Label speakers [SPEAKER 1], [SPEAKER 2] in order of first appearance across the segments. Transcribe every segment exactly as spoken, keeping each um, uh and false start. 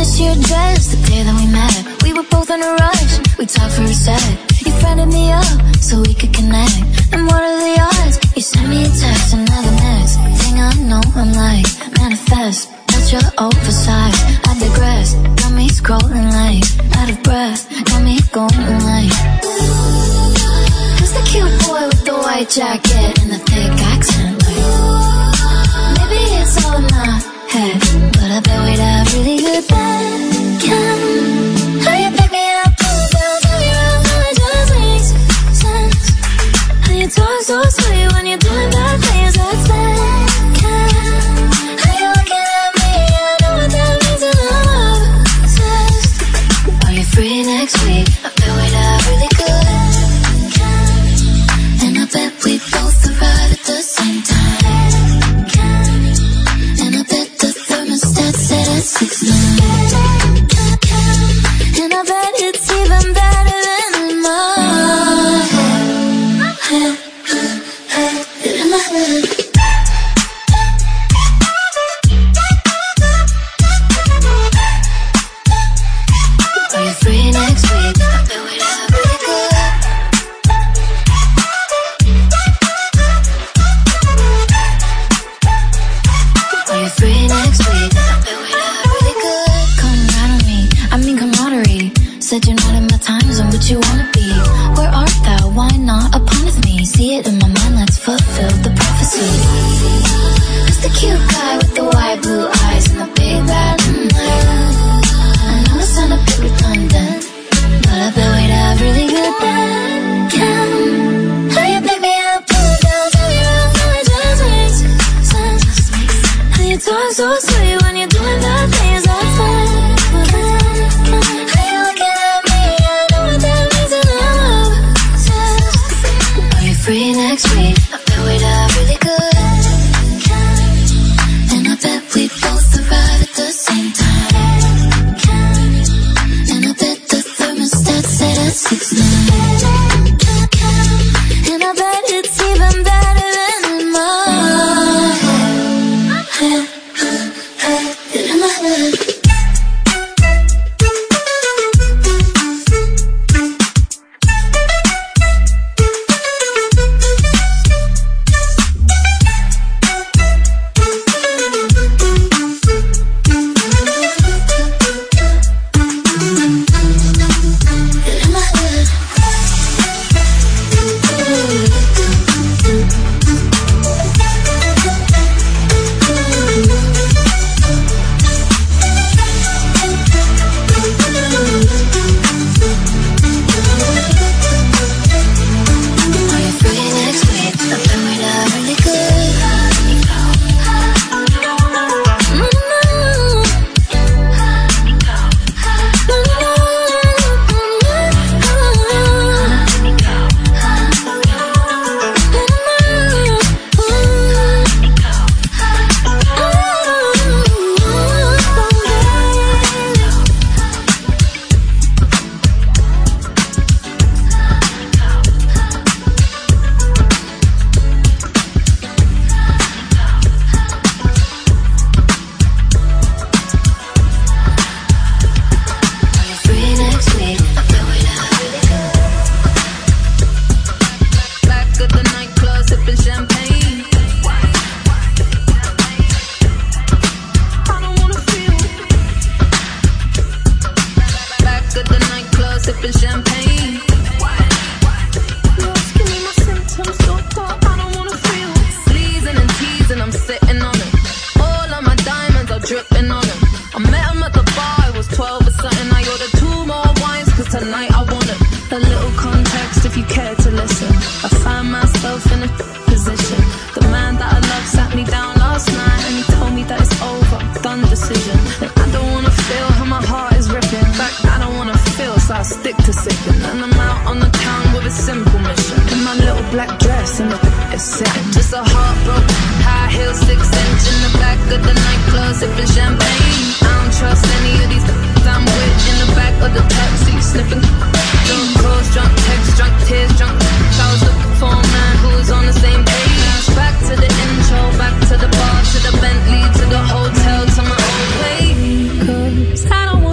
[SPEAKER 1] miss your dress the day that we met. We were both in a rush, we talked for a sec. You friended me up so we could connect. And what are the odds? You sent me a text, and now the next thing I know, I'm like, manifest. That's your oversized, I digress. Got me scrolling like, out of breath. Got me going like, who's the cute boy with the white jacket and the thick accent? Like, maybe it's all in my head, but I bet we'd have really good bacon. How you pick me up, pull down, tell me around, how it just makes sense. How you talk so sweet when you're doing bad things, that's bacon. How you looking at me, I know what that means, and I'm obsessed. Are you free next week? I bet we'd have really good. And I bet we both arrive at the same time. And I bet the thermostat set at six nine. And I bet it's even better than in my head. In my head. Are you free next week? I bet we'd have really good. Are you free next week? I bet we'd have really good. Come right on me, I mean camaraderie. Said you're not in my time zone, but you wanna be. Where art thou? Why not upon me? See it in my mind, let's fulfill the prophecy. Who's the cute guy with the white blue eyes and the big bad night? I know it sound a bit redundant, but I bet we'd have really good bacon. How you pick me up, pull down, tell me around, how it just makes sense. How you talk so sweet when you're doing bad things, that's bacon. How you looking at me, I know what that means, and I'm obsessed. Are you free next week? I bet we'd have really good. And I bet we both arrive at the same time. And I bet the thermostat set at six nine. And I bet it's even better than in my head. In my head.
[SPEAKER 2] To the Bentley, to the hotel, to my own place. 'Cause I don't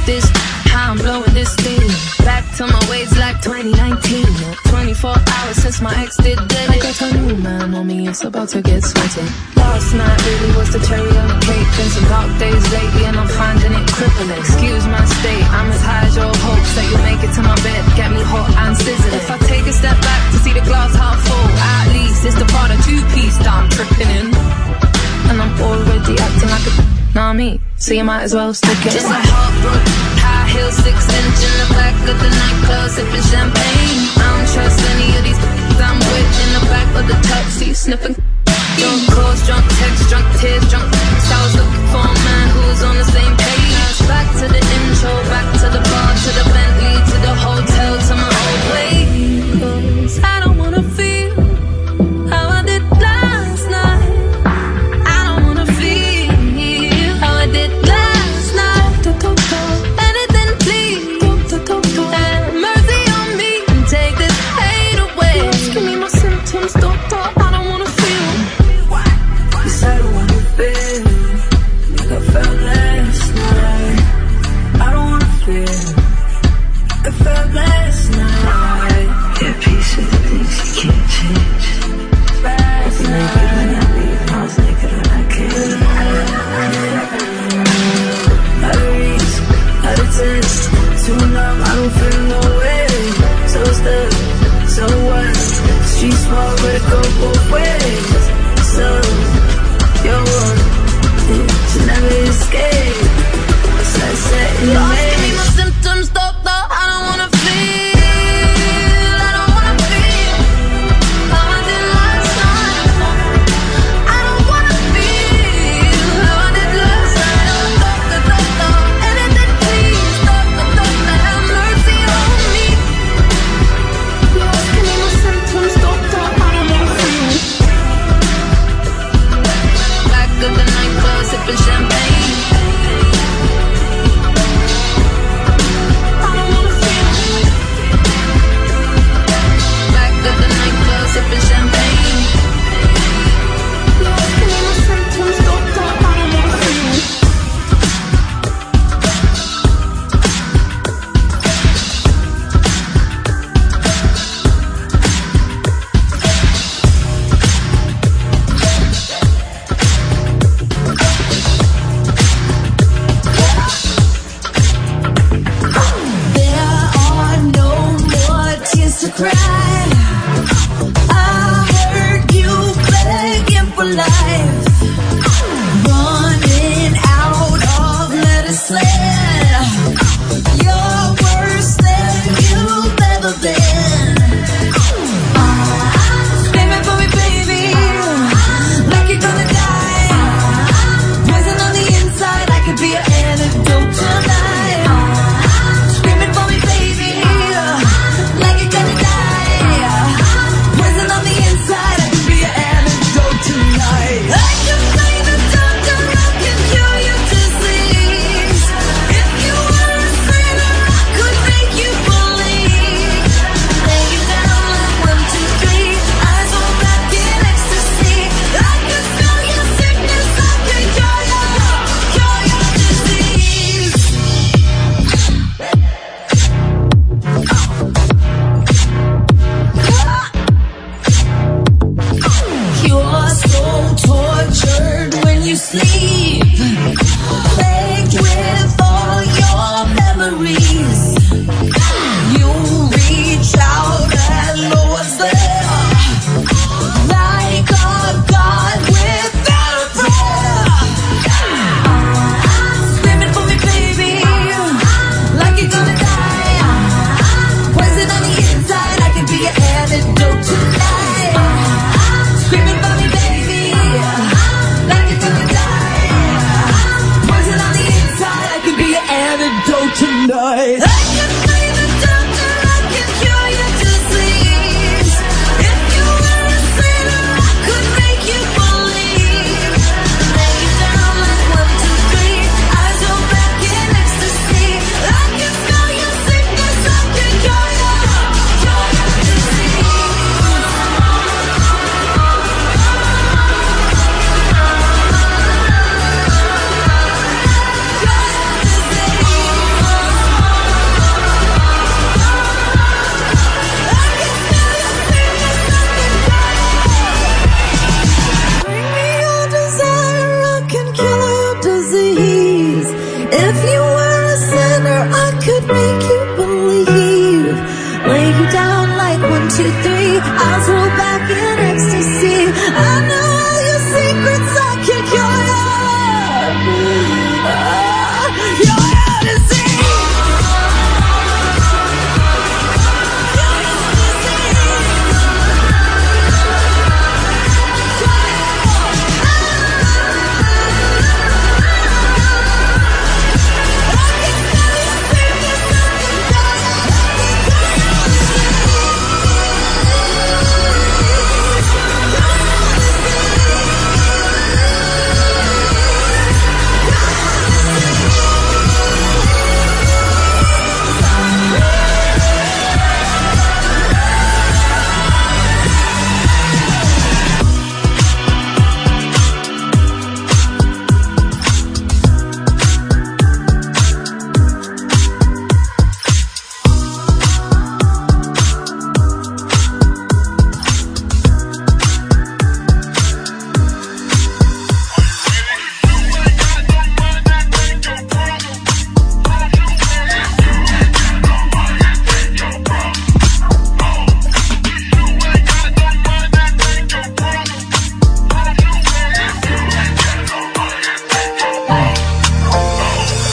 [SPEAKER 1] this, how I'm blowing this thing. Back to my ways like twenty nineteen. twenty-four hours since my ex did dead. I got a new man on me, it's about to get sweaty. Last night really was the cherry on the cake. Been some dark days lately and I'm finding it crippling. Excuse my state, I'm as high as your hopes that you'll make it to my bed, get me hot and sizzling. If I take a step back to see the glass half full, at least it's the part of two-piece that I'm tripping in. And I'm already acting like a nah me, so you might as well stick it. Just a heartbroken, high heel, six inch in the back of the nightclub, sipping champagne. I don't trust any of these I'm with in the back of the taxi, sniffing. Drunk calls, drunk texts, drunk tears, drunk texts. I was looking for a man who was on the same page. Back to the intro, back to the bar, to the Bentley, to the hotel, to my old way. 'Cause I don't wanna feel how I did last night. I don't wanna feel how I did last night. Anything please, have mercy on me and take this hate away. Give me my symptoms, doctor, I don't wanna feel. 'Cause I don't wanna feel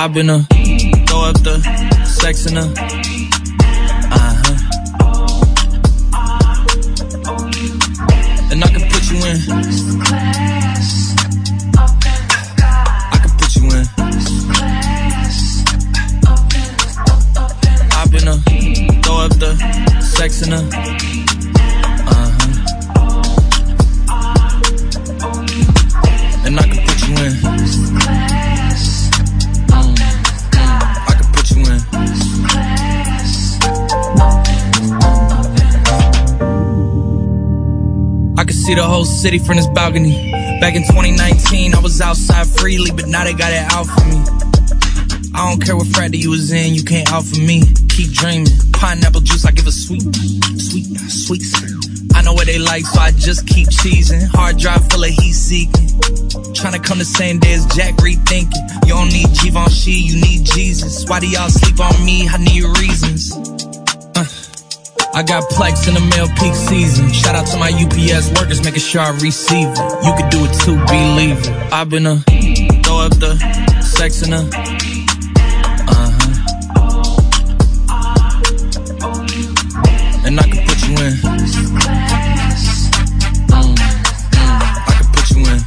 [SPEAKER 2] I've been a throw up the sex in a uh-huh. And I can put you in. I can put you in. I've been a throw up the sex in a uh-huh. And I can put you in. I can see the whole city from this balcony. Back in twenty nineteen, I was outside freely, but now they got it out for me. I don't care what frat you was in, you can't out for me. Keep dreaming, pineapple juice, I give a sweet, sweet, sweet. I know what they like, so I just keep cheesing. Hard drive full of heat seeking. Tryna come the same day as Jack, rethinking. You don't need Givenchy, you need Jesus. Why do y'all sleep on me? I need reasons. Uh. I got Plex in the mail peak season. Shout out to my U P S workers, making sure I receive it. You could do it too, believe it. I've been a throw up the sex in a uh-huh. And I can put you in. Mm, mm, I can put you in.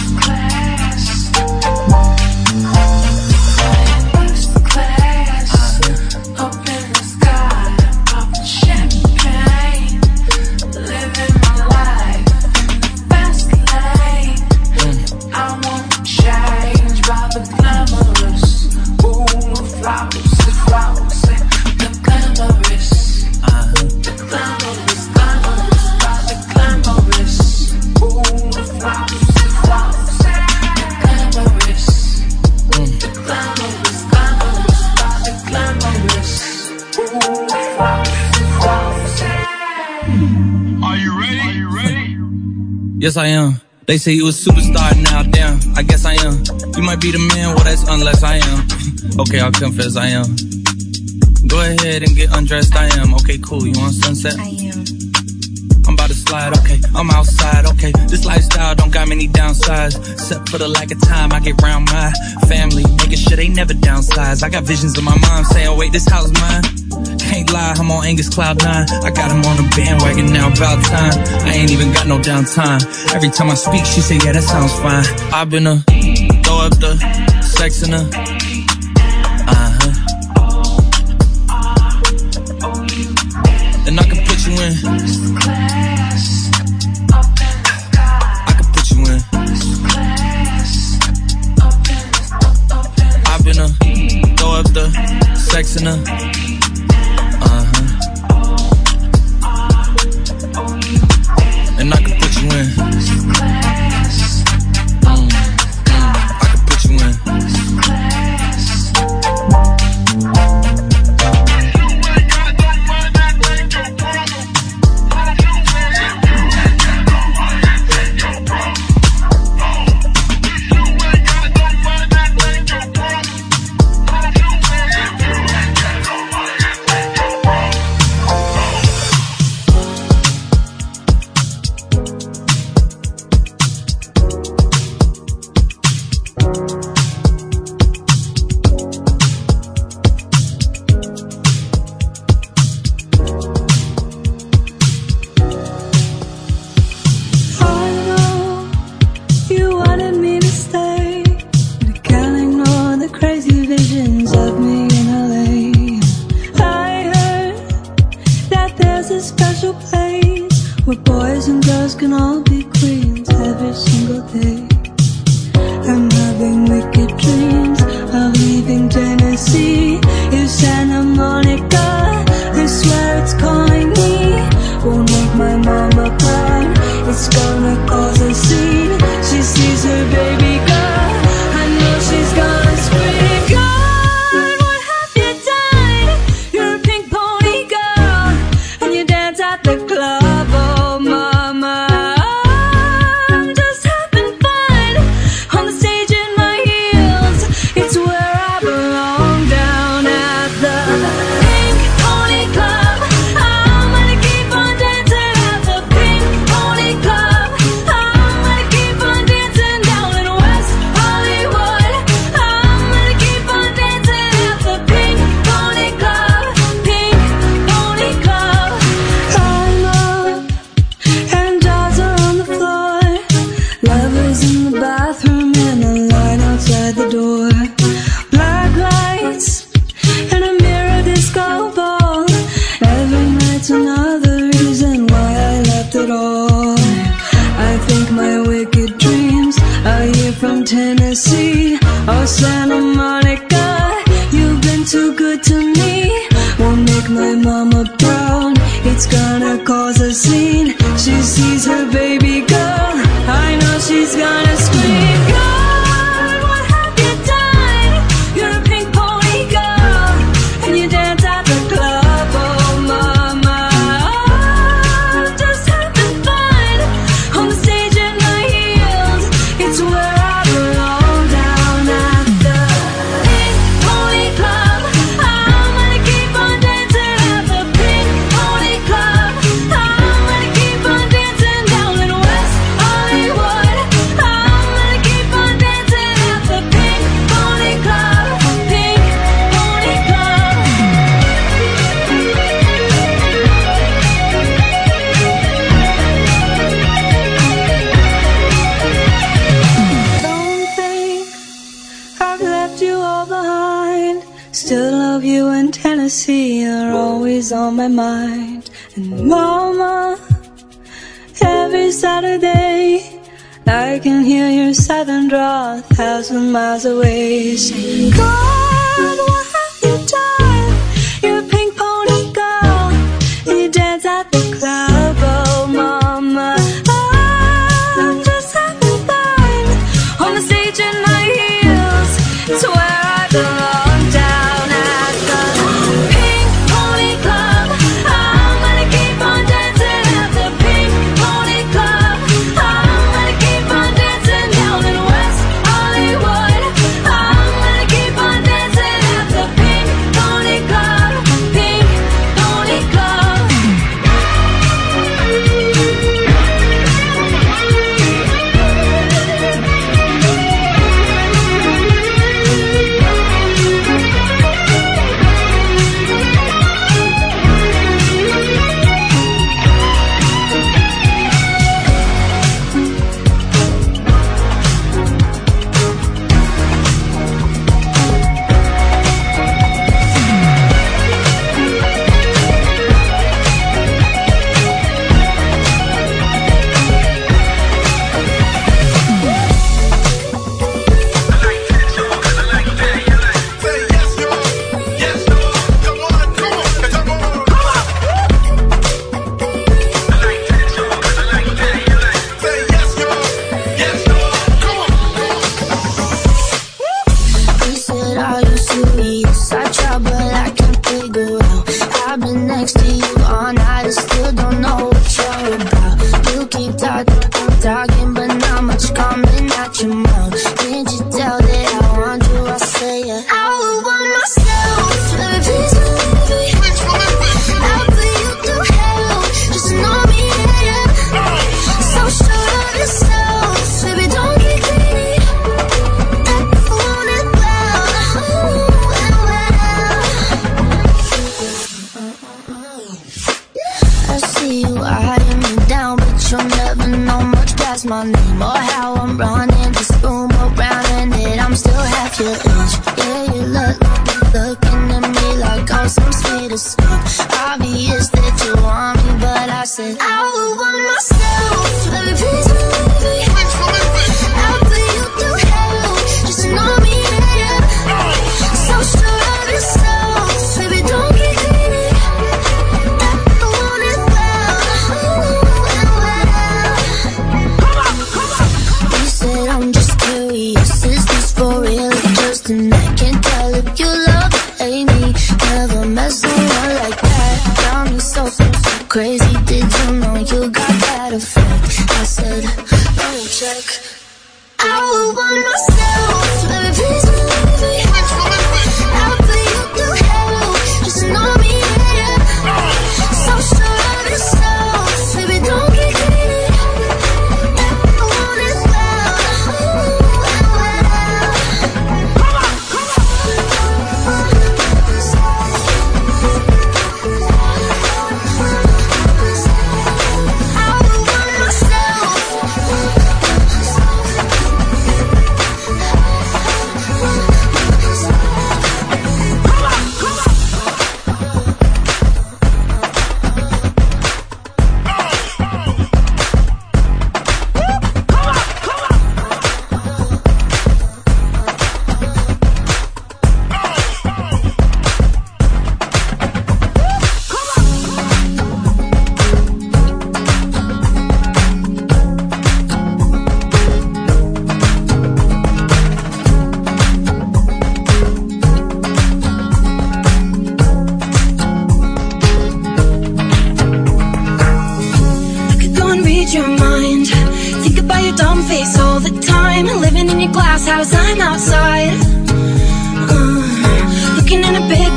[SPEAKER 2] Yes, I am. They say you a superstar now, damn, I guess I am. You might be the man, well that's unless I am. Okay, I'll confess I am. Go ahead and get undressed, I am. Okay, cool, you want sunset?
[SPEAKER 1] I am.
[SPEAKER 2] I'm about to slide, okay, I'm outside, okay. This lifestyle don't got many downsides. Except for the lack of time I get round my family, making sure they never downsize. I got visions of my mom saying, oh wait, this house mine. Can't lie, I'm on Angus Cloud nine. I got him on the bandwagon now, about time. I ain't even got no downtime. Every time I speak, she say, yeah, that sounds fine. I've been a throw up the sex in a uh-huh. And I can put you in. I can put you in. I've been a throw up the sex in a uh-huh. And I can put you in. Mm, mm, I can put you in.
[SPEAKER 3] Oh, Santa Monica, you've been too good to me. Won't make my mama proud. It's gonna cause a scene. She sees her baby girl. I know she's gonna scream. God, what have you done? You're a pink pony girl, and you dance at the club. Oh, mama, oh, just having fun on the stage in my heels. It's where I belong, down at the Pink Pony Club. I'm gonna keep on dancing at the Pink Pony Club. I'm gonna keep on dancing down in West Hollywood. I'm gonna keep on dancing at the Pink Pony Club. Pink Pony Club. Don't think I've left you all behind. Still love you in Tennessee. You're always on my mind. And mama, every Saturday I can hear your southern drawl a thousand miles away. Saying, God, what have you done? You're a pink pony girl, and you dance at the club. Oh, mama, I'm just having fun on the stage in my heels. It's where I belong, down at the Pink Pony Club. I'm gonna keep on dancing at the Pink Pony Club. I'm gonna keep on dancing down in West Hollywood. I'm gonna keep on dancing at the Pink Pony Club. Pink Pony Club. He said, are you serious? I try, but I can't figure out. I've been next to you all night and still don't know what you're about. You keep talking, talking, but not much coming out your mouth. Can't you tell that I want you? I say it. I would want myself. Baby, please believe me. I'll put you through hell. Just know me, yeah. So sure of yourself. Baby, don't get greedy. I want it well. Ooh, and well. I see you eyeing me down, but you'll never know much past my name or how I'm running this room around, and that I'm still half your age. Yeah, you look, looking at me like I'm some sweeter stuff. Obvious that you want me, but I said I would want myself. Baby, please believe me. I'll put you through hell. Just know me, yeah. So sure of yourself. Baby, don't get greedy. I want it well. Ooh, and well. You said I'm just curious. Is this for real or just an act? Can't tell if you love or hate me. Never met someone like that. Got me so, so, so crazy. Did you know you got that effect? I said, let me check. I would want myself. Baby, please believe me. I'll put you through hell. Just know me, yeah. So sure of yourself. Baby, don't get greedy. I want it well. Ooh, and well. I would want myself.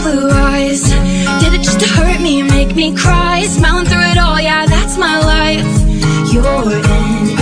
[SPEAKER 4] blue eyes. Did it just to hurt me, make me cry? Smiling through it all, yeah, that's my life. You're in